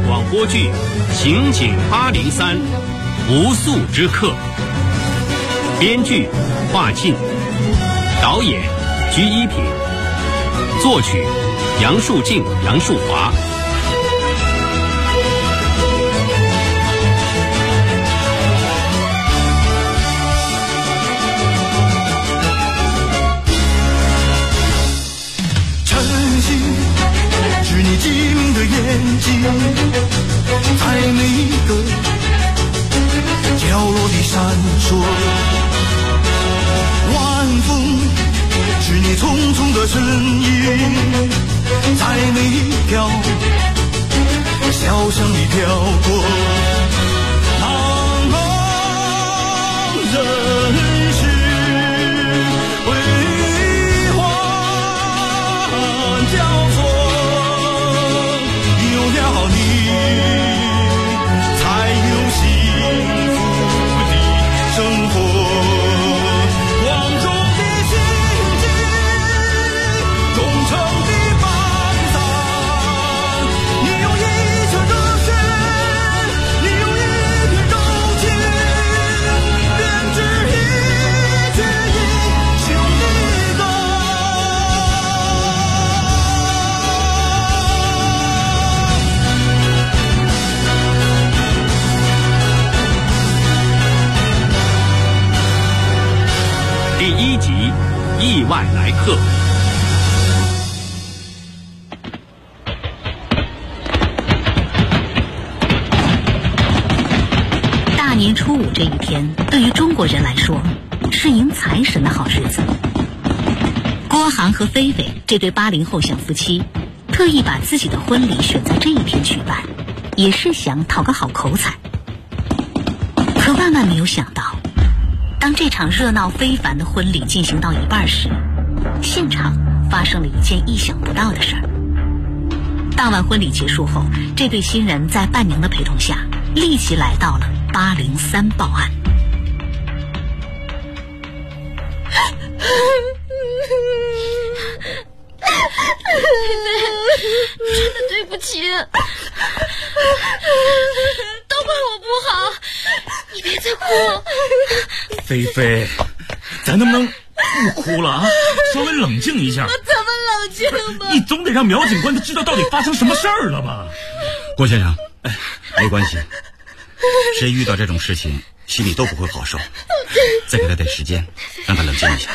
广播剧《刑警803》不速之客，编剧华庆，导演鞠一品，作曲杨树静、杨树华。 是你机灵的眼睛，在每一个角落里闪烁。晚风是你匆匆的身影，在每一条小巷里飘过。茫茫人世辉煌交错，有你才有幸福的生活。光中的心境，忠诚的放散，你用一腔热血，你用一片柔情，编织一曲英雄的歌。 第1集《意外来客》。 大年初五这一天，对于中国人来说，是迎财神的好日子。郭航和菲菲这对80后小夫妻，特意把自己的婚礼选在这一天举办，也是想讨个好口彩。可万万没有想到，当这场热闹非凡的婚礼进行到一半时，现场发生了一件意想不到的事儿。当晚婚礼结束后，这对新人在伴娘的陪同下，立即来到了803报案。 真的对不起，都怪我不好，你别再哭了。 菲菲，咱能不能不哭了啊？稍微冷静一下。 我怎么冷静吧？ 你总得让苗警官他知道到底发生什么事儿了吧？ 郭先生，没关系，谁遇到这种事情心里都不会好受。再给他点时间，让他冷静一下。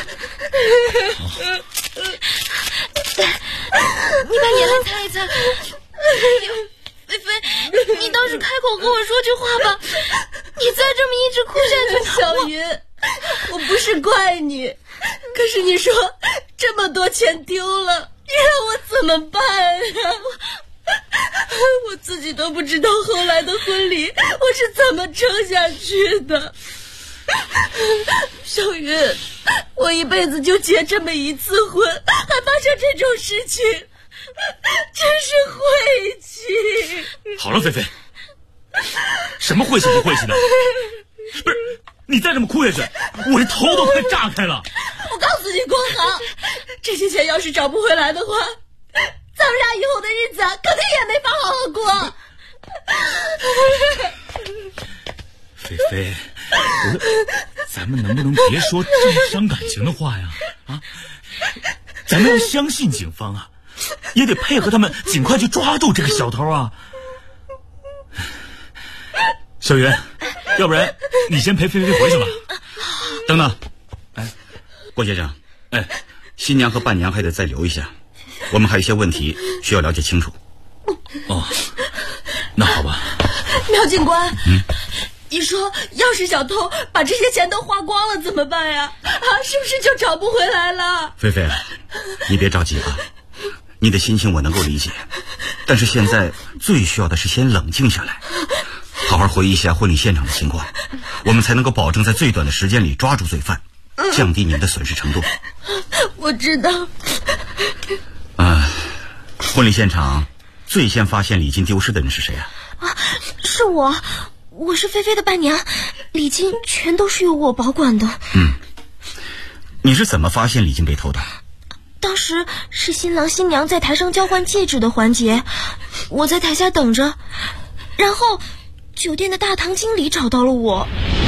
你把眼泪擦一擦。菲菲，你倒是开口跟我说句话吧，你再这么一直哭下去， 小云，我不是怪你，可是你说这么多钱丢了，你让我怎么办呀？我自己都不知道后来的婚礼我是怎么撑下去的。小云，我一辈子就结这么一次婚，还发生这种事情，真是晦气。 好了，菲菲，什么晦气不晦气的？不是，你再这么哭下去，我这头都快炸开了。 我告诉你，郭航，这些钱要是找不回来的话，咱们俩以后的日子肯定也没法好好过。 菲菲，咱们能不能别说这么伤感情的话呀？啊，咱们要相信警方啊，也得配合他们尽快去抓住这个小偷啊。小云，要不然你先陪菲菲回去吧。 等等，郭先生，新娘和伴娘还得再留一下，我们还有一些问题需要了解清楚。 哦，那好吧。 苗警官，你说要是小偷把这些钱都花光了怎么办呀？是不是就找不回来了？ 菲菲，你别着急啊，你的心情我能够理解，但是现在最需要的是先冷静下来，好好回忆一下婚礼现场的情况，我们才能够保证在最短的时间里抓住罪犯，降低你们的损失程度。 我知道。 婚礼现场最先发现礼金丢失的人是谁啊？ 是我是菲菲的伴娘，礼金全都是由我保管的。 你是怎么发现礼金被偷的？ 当时是新郎新娘在台上交换戒指的环节，我在台下等着， 然后酒店的大堂经理找到了我。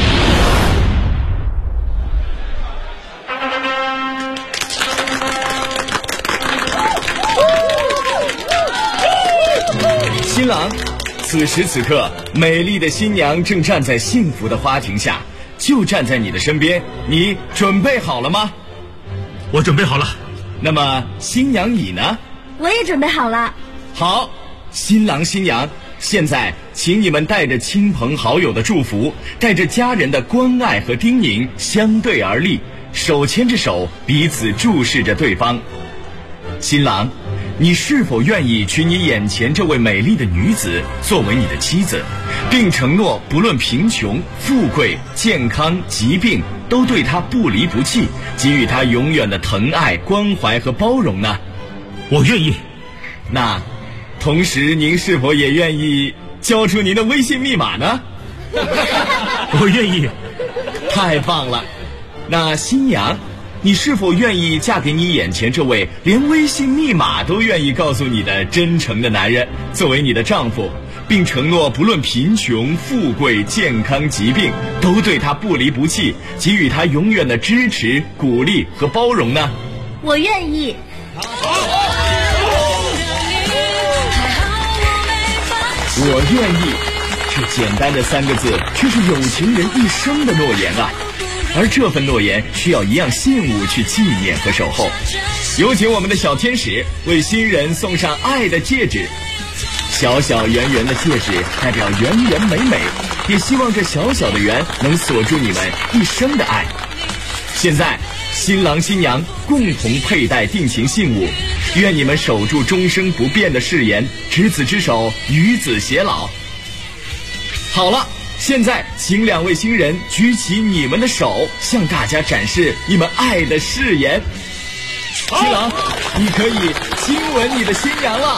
新郎，此时此刻，美丽的新娘正站在幸福的花亭下，就站在你的身边，你准备好了吗？ 我准备好了。 那么新娘你呢？ 我也准备好了。 好，新郎新娘，现在请你们带着亲朋好友的祝福，带着家人的关爱和叮咛，相对而立，手牵着手，彼此注视着对方。新郎，你是否愿意娶你眼前这位美丽的女子作为你的妻子，并承诺不论贫穷、富贵、健康、疾病，都对她不离不弃，给予她永远的疼爱、关怀和包容呢？ 我愿意。 那同时您是否也愿意交出您的微信密码呢？ 我愿意。 太棒了。那新娘，你是否愿意嫁给你眼前这位连微信密码都愿意告诉你的真诚的男人，作为你的丈夫，并承诺不论贫穷、富贵、健康、疾病，都对他不离不弃，给予他永远的支持、鼓励和包容呢？ 我愿意。 我愿意，这简单的3个字，却是有情人一生的诺言啊！而这份诺言需要一样信物去纪念和守候。有请我们的小天使为新人送上爱的戒指。小小圆圆的戒指代表圆圆美美，也希望这小小的圆能锁住你们一生的爱。现在，新郎新娘共同佩戴定情信物，愿你们守住终生不变的誓言，执子之手，与子偕老。好了，现在请2位新人举起你们的手，向大家展示你们爱的誓言。新郎，你可以亲吻你的新娘了。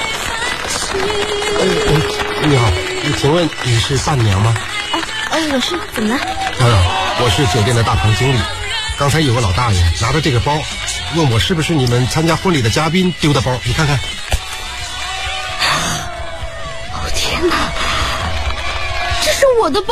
你好，请问你是伴娘吗？ 我是，怎么了？ 我是酒店的大堂经理。刚才有个老大爷拿着这个包，问我是不是你们参加婚礼的嘉宾丢的包，你看看。 哦天哪，这是我的包！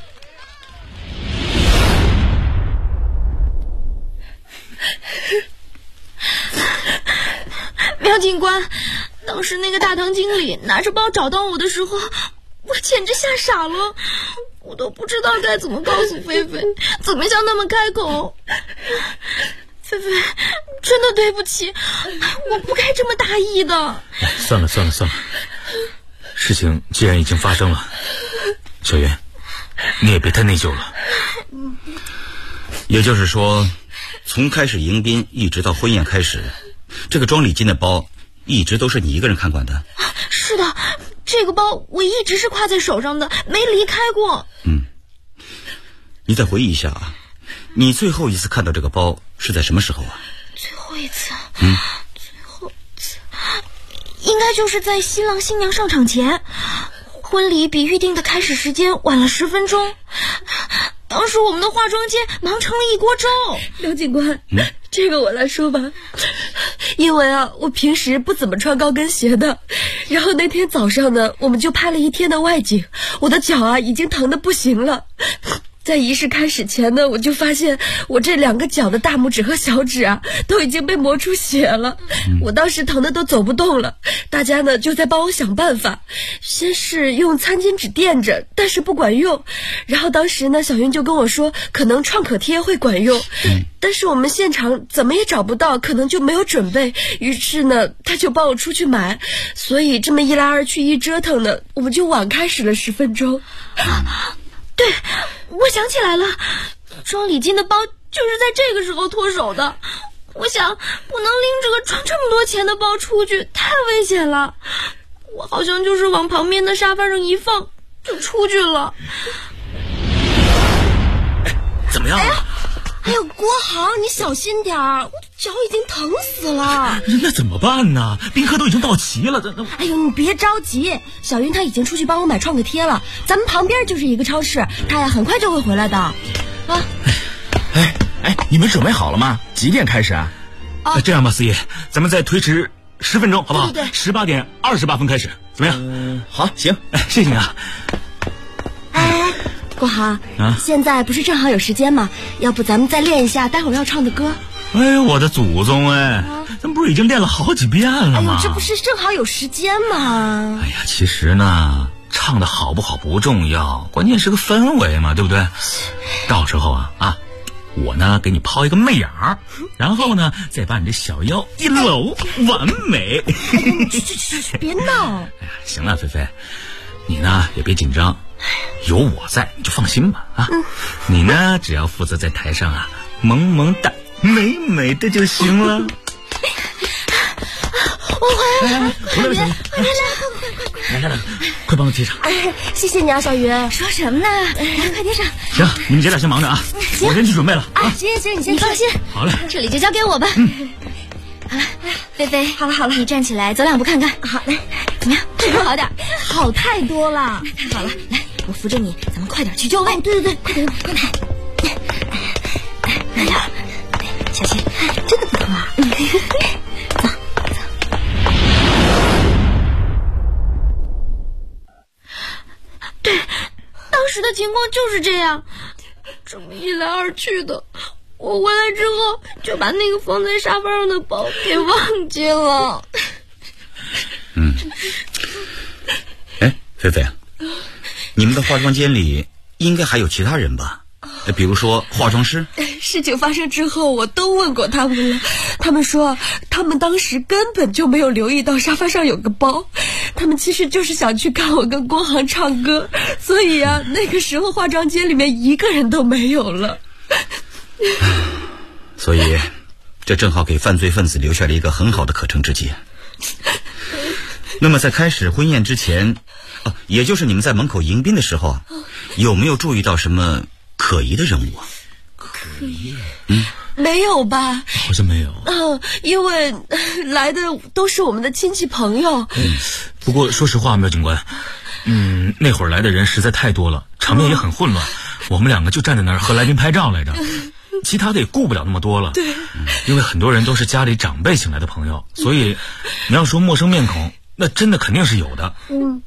苗警官，当时那个大堂经理拿着包找到我的时候，我简直吓傻了，我都不知道该怎么告诉菲菲，怎么向他们开口。菲菲，真的对不起，我不该这么大意的。 算了，事情既然已经发生了，小袁，你也别太内疚了。 也就是说，从开始迎宾一直到婚宴开始，这个装礼金的包一直都是你一个人看管的？ 是的，这个包我一直是挎在手上的，没离开过。 你再回忆一下啊，你最后一次看到这个包是在什么时候啊？ 最后一次应该就是在新郎新娘上场前，婚礼比预定的开始时间晚了10分钟，当时我们的化妆间忙成了一锅粥。 刘警官，这个我来说吧，因为我平时不怎么穿高跟鞋的，然后那天早上呢，我们就拍了一天的外景，我的脚已经疼得不行了。在仪式开始前呢，我就发现我这2个脚的大拇指和小指都已经被磨出血了，我当时疼得都走不动了。大家呢就在帮我想办法，先是用餐巾纸垫着，但是不管用。然后当时呢，小云就跟我说，可能创可贴会管用，但是我们现场怎么也找不到，可能就没有准备。于是呢，他就帮我出去买，所以这么一来二去一折腾呢，我们就晚开始了10分钟。 对，我想起来了，装礼金的包就是在这个时候脱手的。我想不能拎着个装这么多钱的包出去，太危险了。我好像就是往旁边的沙发上一放就出去了。 怎么样啊？ 哎呦，国航，你小心点儿，我脚已经疼死了。 那怎么办呢？宾客都已经到齐了， 哎呦，你别着急，小云她已经出去帮我买创可贴了，咱们旁边就是一个超市，她很快就会回来的。 你们准备好了吗？几点开始啊？ 这样吧，司仪，咱们再推迟 10分钟，好不好？ 对 18点28分开始，怎么样？ 好，行， 谢谢你啊。 哎，国航啊， 现在不是正好有时间吗？要不咱们再练一下待会儿要唱的歌？ 哎，我的祖宗哎，咱们不是已经练了好几遍了吗？ 这不是正好有时间吗？ 哎呀，其实呢，唱的好不好不重要，关键是个氛围嘛，对不对？到时候啊，我呢给你抛一个媚眼儿，然后呢再把你这小腰一搂，完美。 去，别闹！ 哎呀，行了，菲菲，你呢也别紧张，有我在，你就放心吧啊。你呢只要负责在台上萌萌哒、美美的就行了。 我回来了， 回来，来，快帮我接上。 谢谢你啊，小鱼。 说什么呢？来，快贴上。 行，你们姐俩先忙着啊，我先去准备了啊。 行，你放心。 好嘞， 这里就交给我吧。好了，菲菲，好了，你站起来走2步看看。 好嘞， 怎么样？这个好点？ 好太多了。 太好了，来，我扶着你，咱们快点去就位。 对，快点。 慢点，小心，真的不疼啊。走。对，当时的情况就是这样，这么一来二去的，我回来之后就把那个放在沙发上的包给忘记了。 哎，菲菲，你们的化妆间里应该还有其他人吧？比如说化妆师。 事情发生之后，我都问过他们了，他们说他们当时根本就没有留意到沙发上有个包，他们其实就是想去看我跟郭航唱歌，所以那个时候化妆间里面一个人都没有了。 所以这正好给犯罪分子留下了一个很好的可乘之机。那么在开始婚宴之前，也就是你们在门口迎宾的时候，有没有注意到什么可疑的人物啊？ 可疑？没有吧？ 好像没有。 因为来的都是我们的亲戚朋友。 不过说实话，苗警官，那会儿来的人实在太多了，场面也很混乱，我们2个就站在那儿和来宾拍照来着，其他的也顾不了那么多了。 对， 因为很多人都是家里长辈请来的朋友，所以你要说陌生面孔，那真的肯定是有的。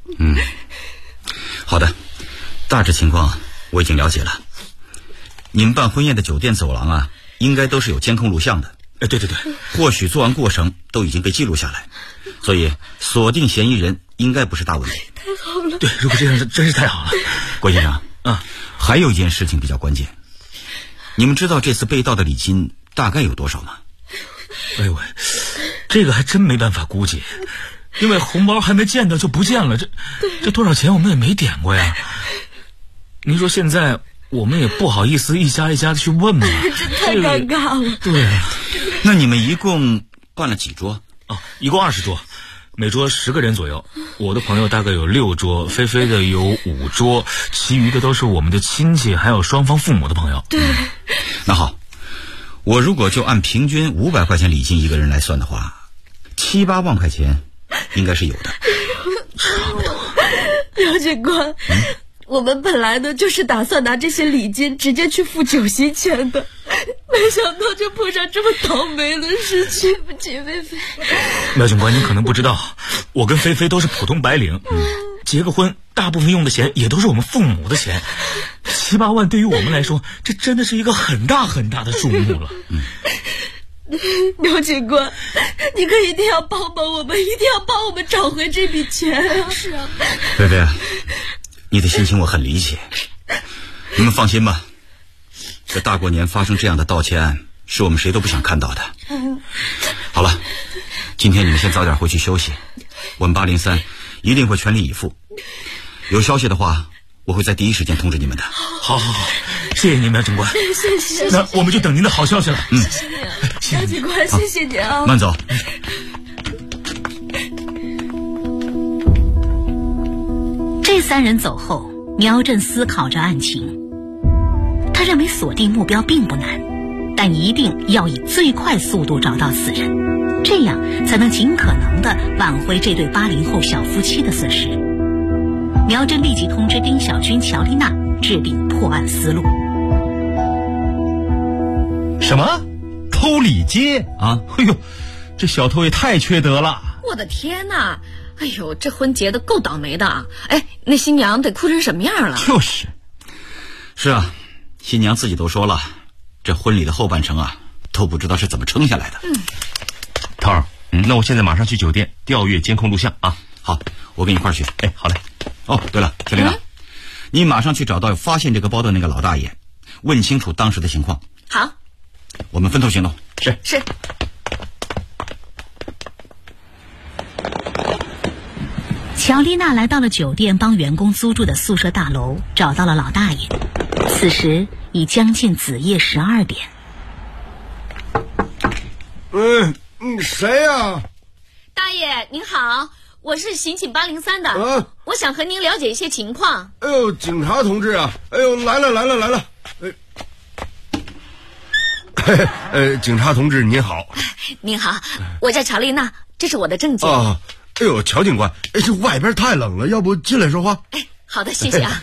好的，大致情况我已经了解了。你们办婚宴的酒店走廊应该都是有监控录像的。 对， 或许作案过程都已经被记录下来，所以锁定嫌疑人应该不是大问题。 太好了。 对，如果这样真是太好了。 郭先生，还有一件事情比较关键，你们知道这次被盗的礼金大概有多少吗？ 哎呦喂，这个还真没办法估计，因为红包还没见到就不见了，这多少钱我们也没点过呀。您说现在我们也不好意思一家一家的去问嘛， 这太尴尬了。 对啊。 那你们一共办了几桌？ 一共20桌，每桌10个人左右。我的朋友大概有6桌，菲菲的有5桌，其余的都是我们的亲戚，还有双方父母的朋友。 对。 那好，我如果就按平均500块钱礼金一个人来算的话，7、8万块钱应该是有的。 差不多。 苗警官，我们本来呢就是打算拿这些礼金直接去付酒席钱的，没想到就碰上这么倒霉的事情。对不起，菲菲。 苗警官，您可能不知道，我跟菲菲都是普通白领，结个婚大部分用的钱也都是我们父母的钱，7、8万对于我们来说，这真的是一个很大很大的数目了。 苗警官，你可一定要帮帮我们，一定要帮我们找回这笔钱啊！是啊， 菲菲，你的心情我很理解。你们放心吧，这大过年发生这样的盗窃案，是我们谁都不想看到的。好了，今天你们先早点回去休息，我们803一定会全力以赴。有消息的话，我会在第一时间通知你们的。 好，谢谢您，苗警官。 谢谢。 那我们就等您的好消息了。 谢谢你啊，苗警官，谢谢你啊。 慢走。 这3人走后，苗振思考着案情。他认为锁定目标并不难，但一定要以最快速度找到此人，这样才能尽可能地挽回这对80后小夫妻的损失。苗振立即通知丁小军、乔丽娜制定破案思路。 什么？偷礼金啊？哎呦，这小偷也太缺德了！ 我的天哪！哎呦，这婚结的够倒霉的啊！哎，那新娘得哭成什么样了？ 就是，是啊，新娘自己都说了，这婚礼的后半程啊，都不知道是怎么撑下来的。 涛儿，那我现在马上去酒店调阅监控录像啊。 好，我跟你一块儿去。 哎，好嘞。 哦，对了，小琳娜，你马上去找到发现这个包的那个老大爷，问清楚当时的情况。 好， 我们分头行动。 是。 乔丽娜来到了酒店帮员工租住的宿舍大楼，找到了老大爷。此时已将近子夜12点。 谁呀？ 大爷您好，我是刑警803的，我想和您了解一些情况。 哎呦，警察同志啊！哎呦，来了！警察同志您好。 您好，我叫乔丽娜，这是我的证件。 啊，哎呦，乔警官，这外边太冷了，要不进来说话？ 哎，好的，谢谢啊。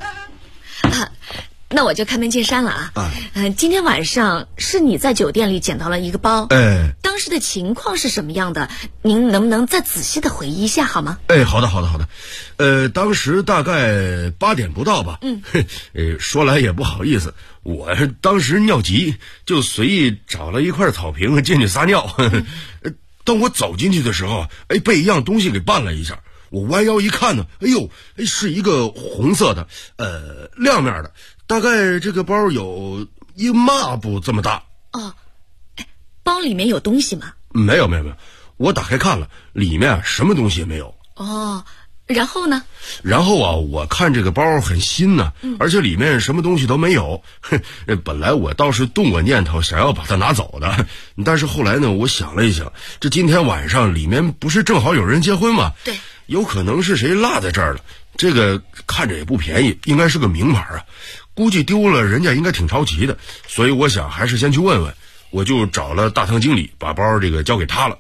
那我就开门见山了啊。今天晚上是你在酒店里捡到了一个包，当时的情况是什么样的？您能不能再仔细的回忆一下好吗？ 好的。当时大概8点不到吧。说来也不好意思，我当时尿急，就随意找了一块草坪进去撒尿。当我走进去的时候，被一样东西给绊了一下。我弯腰一看呢，是一个红色的，亮面的，大概这个包有一抹布这么大。 包里面有东西吗？ 没有，我打开看了，里面什么东西也没有。 然后呢？ 然后啊，我看这个包很新呢，而且里面什么东西都没有。本来我倒是动过念头想要把它拿走的，但是后来呢，我想了一想，这今天晚上里面不是正好有人结婚吗？ 对， 有可能是谁落在这儿了。这个看着也不便宜，应该是个名牌啊，估计丢了人家应该挺着急的，所以我想还是先去问问。我就找了大堂经理，把包这个交给他了。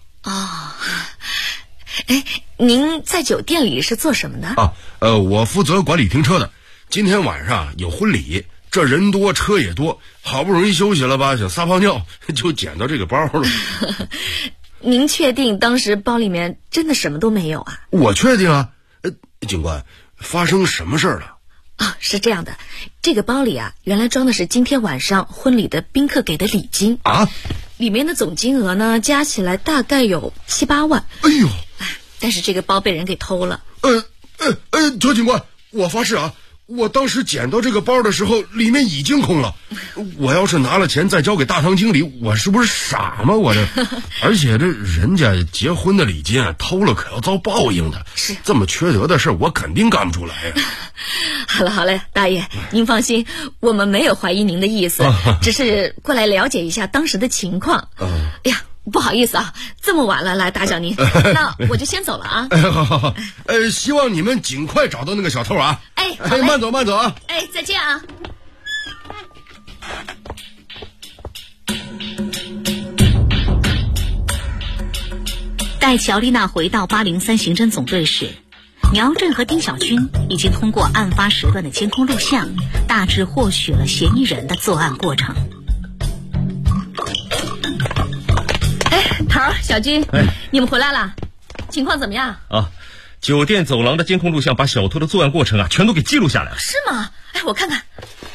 您在酒店里是做什么的？ 我负责管理停车的。今天晚上有婚礼，这人多车也多，好不容易休息了吧，想撒泡尿，就捡到这个包了。 您确定当时包里面真的什么都没有啊？ 我确定啊。警官，发生什么事儿了？ 是这样的，这个包里啊，原来装的是今天晚上婚礼的宾客给的礼金啊， 里面的总金额呢，加起来大概有7、8万。 哎呦！ 但是这个包被人给偷了。 乔警官，我发誓啊，我当时捡到这个包的时候，里面已经空了。我要是拿了钱再交给大堂经理，我是不是傻吗？我这，而且这人家结婚的礼金啊，偷了可要遭报应的。 是这么缺德的事，我肯定干不出来呀。 好了，大爷，您放心，我们没有怀疑您的意思，只是过来了解一下当时的情况。哎呀，不好意思啊，这么晚了来打搅您，那我就先走了啊。 好，希望你们尽快找到那个小偷啊。 好嘞， 慢走啊。 再见啊。 待乔丽娜回到803刑侦总队时，苗振和丁小军已经通过案发时段的监控录像，大致获取了嫌疑人的作案过程。 头儿、小军，你们回来了，情况怎么样？ 酒店走廊的监控录像把小偷的作案过程啊，全都给记录下来了。 是吗？我看看。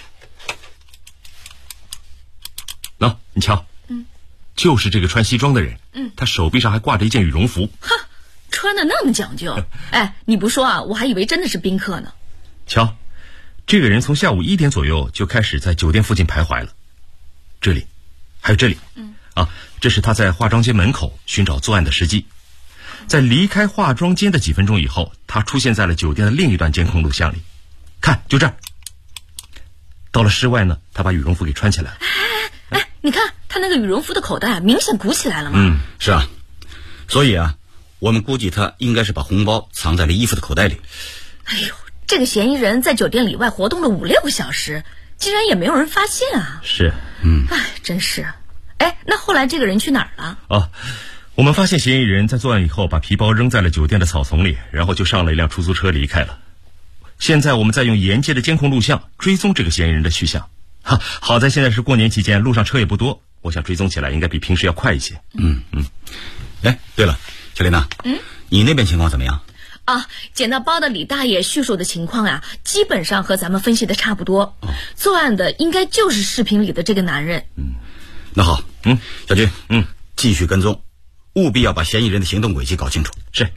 你瞧，就是这个穿西装的人，他手臂上还挂着一件羽绒服。 穿的那么讲究。你不说啊，我还以为真的是宾客呢。 瞧，这个人从下午1点左右就开始在酒店附近徘徊了。这里，还有这里，这是他在化妆间门口寻找作案的时机。在离开化妆间的几分钟以后，他出现在了酒店的另一段监控录像里。看，就这儿。到了室外呢，他把羽绒服给穿起来了。 你看他那个羽绒服的口袋明显鼓起来了嘛。 是啊，所以啊，我们估计他应该是把红包藏在了衣服的口袋里。 这个嫌疑人在酒店里外活动了5、6个小时，竟然也没有人发现啊。 是， 真是。那后来这个人去哪儿了？ 我们发现嫌疑人在作案以后把皮包扔在了酒店的草丛里，然后就上了一辆出租车离开了。现在我们在用沿街的监控录像追踪这个嫌疑人的去向。好在现在是过年期间，路上车也不多，我想追踪起来应该比平时要快一些。 对了， 小丽娜，你那边情况怎么样？ 啊，捡到包的李大爷叙述的情况啊，基本上和咱们分析的差不多。作案的应该就是视频里的这个男人。 那好，小军，继续跟踪，务必要把嫌疑人的行动轨迹搞清楚。 是。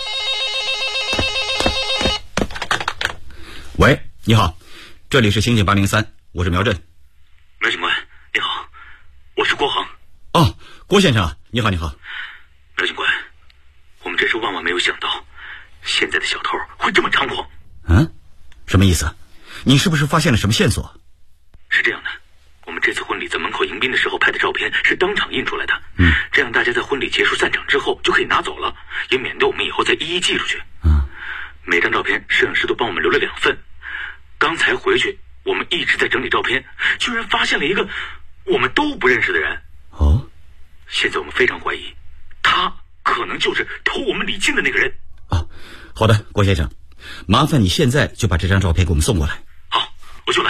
喂，你好，这里是刑警803，我是苗震。 苗警官，你好，我是郭航。 哦，郭先生，你好，你好。 苗警官，我们真是万万没有想到，现在的小偷会这么猖狂。 什么意思？你是不是发现了什么线索？ 是这样的，我们这次婚礼在门口迎宾的时候拍的照片是当场印出来的，这样大家在婚礼结束散场之后就可以拿走了，也免得我们以后再一一寄出去。每张照片摄影师都帮我们留了2份。刚才回去我们一直在整理照片，居然发现了一个我们都不认识的人。现在我们非常怀疑他可能就是偷我们礼金的那个人。 好的，郭先生，麻烦你现在就把这张照片给我们送过来。 好，我就来。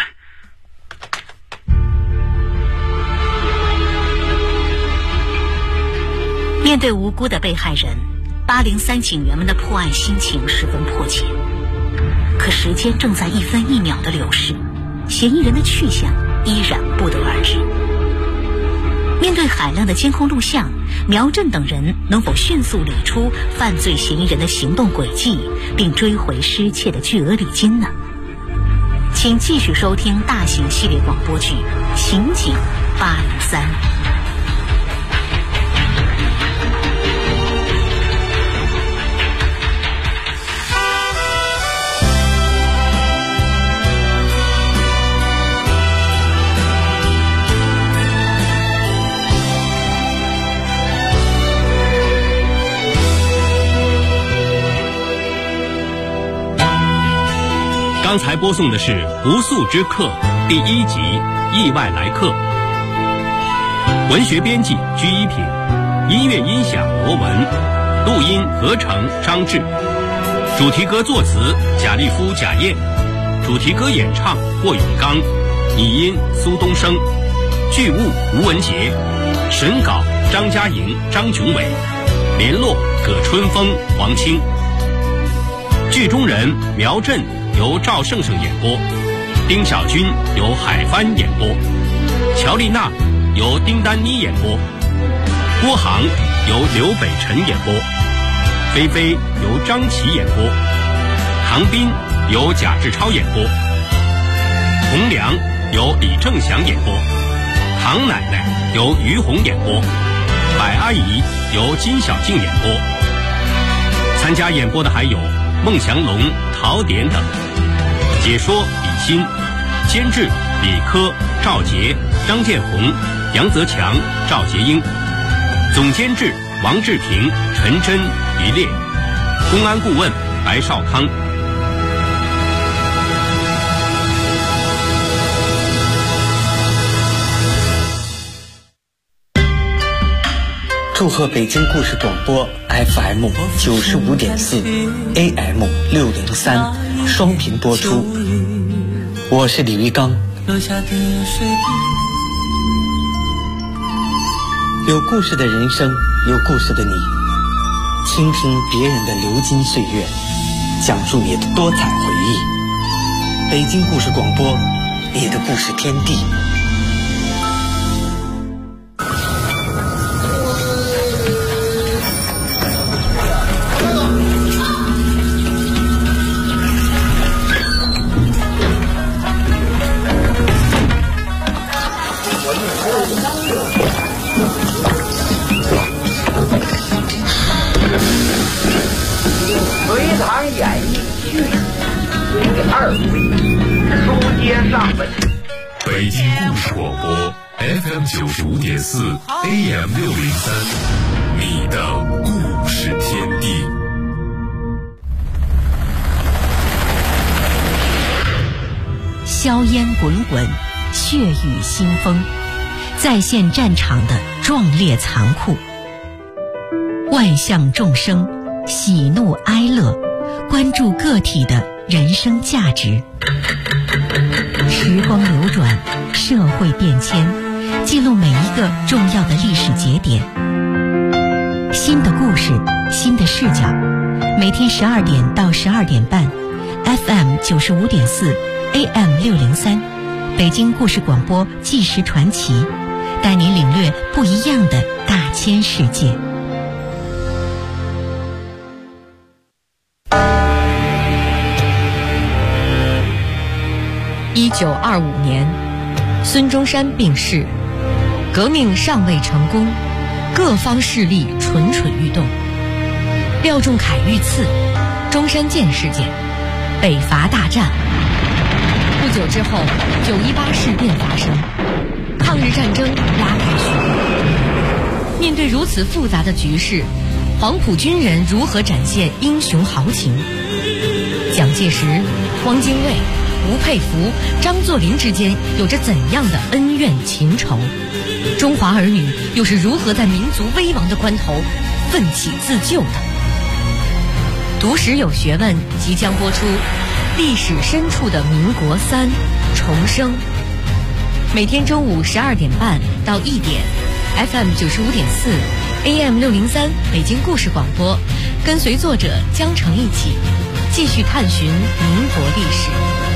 面对无辜的被害人，803警员们的破案心情十分迫切。可时间正在1分1秒的流逝，嫌疑人的去向依然不得而知。面对海量的监控录像，苗震等人能否迅速理出犯罪嫌疑人的行动轨迹，并追回失窃的巨额礼金呢？请继续收听大型系列广播剧《刑警803》。 刚才播送的是《不速之客》第1集《意外来客》，文学编辑居一品，音乐音响罗文，录音合成张志，主题歌作词贾立夫、贾燕，主题歌演唱霍永刚，拟音苏东升，剧务吴文杰，审稿张嘉莹、张炯伟，联络葛春风、王清。剧中人苗震由赵胜胜演播，丁小军由海帆演播，乔丽娜由丁丹妮演播，郭航由刘北辰演播，菲菲由张琪演播，唐斌由贾志超演播，洪良由李正祥演播，唐奶奶由于红演播，百阿姨由金小静演播。参加演播的还有孟祥龙、陶典等。解说李欣，监制李科、赵杰、张建红、杨泽强、赵杰英，总监制王志平、陈真、于烈，公安顾问白少康。 祝贺北京故事广播 FM 95.4 AM 603双频播出，我是李玉刚。有故事的人生，有故事的你，倾听别人的流金岁月，讲述你的多彩回忆。北京故事广播，你的故事天地。 隋唐演义续第2回，书接上文。 北京故事广播 FM 95.4 AM 603，你的故事天地。 硝烟滚滚，血雨腥风，再现战场的壮烈残酷。万象众生，喜怒哀乐，关注个体的人生价值。时光流转，社会变迁，记录每一个重要的历史节点。 新的故事，新的视角。每天12点到12点半 ，FM 95.4 ，AM 603，北京故事广播纪实传奇，带您领略不一样的大千世界。1925年，孙中山病逝，革命尚未成功，各方势力蠢蠢欲动。廖仲恺遇刺，中山舰事件，北伐大战。不久之后，918事变发生，抗日战争拉开序幕。面对如此复杂的局势，黄埔军人如何展现英雄豪情？蒋介石、汪精卫、吴佩孚、张作霖之间有着怎样的恩怨情仇？中华儿女又是如何在民族危亡的关头奋起自救的？读史有学问即将播出，历史深处的民国3重生。每天中午12点半到1点 ，FM 95.4 ，AM 603，北京故事广播，跟随作者江澄一起继续探寻民国历史。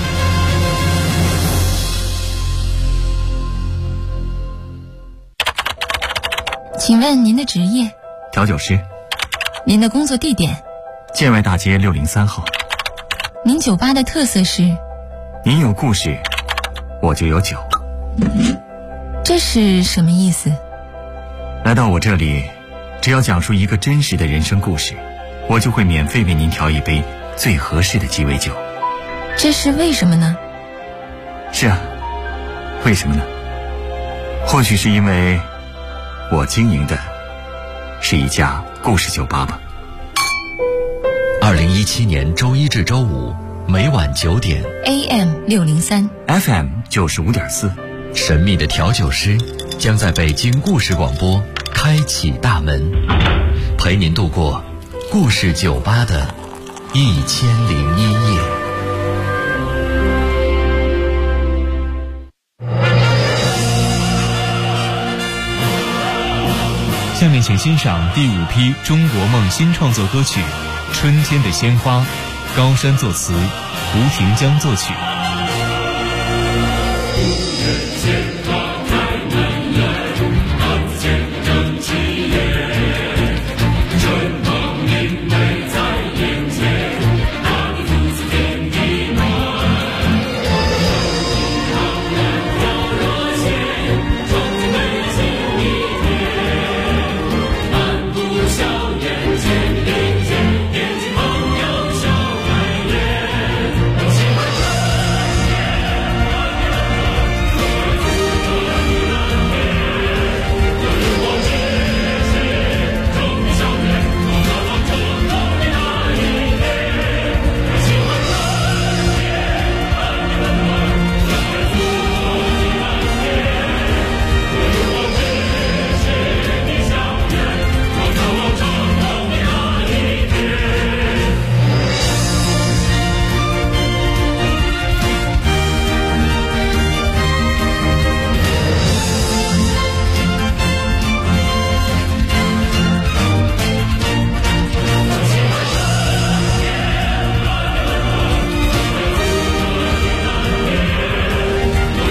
请问您的职业？ 调酒师。 您的工作地点？ 建外大街603号。 您酒吧的特色是？ 您有故事，我就有酒。 这是什么意思？ 来到我这里，只要讲述一个真实的人生故事，我就会免费为您调一杯最合适的鸡尾酒。 这是为什么呢？ 是啊，为什么呢？或许是因为我经营的是一家故事酒吧吧。 2017年周一至周五每晚9点 AM 603 FM 95.4， 神秘的调酒师将在北京故事广播开启大门，陪您度过故事酒吧的1001夜。 下面请欣赏第5批中国梦新创作歌曲《春天的鲜花》，高山作词，胡廷江作曲。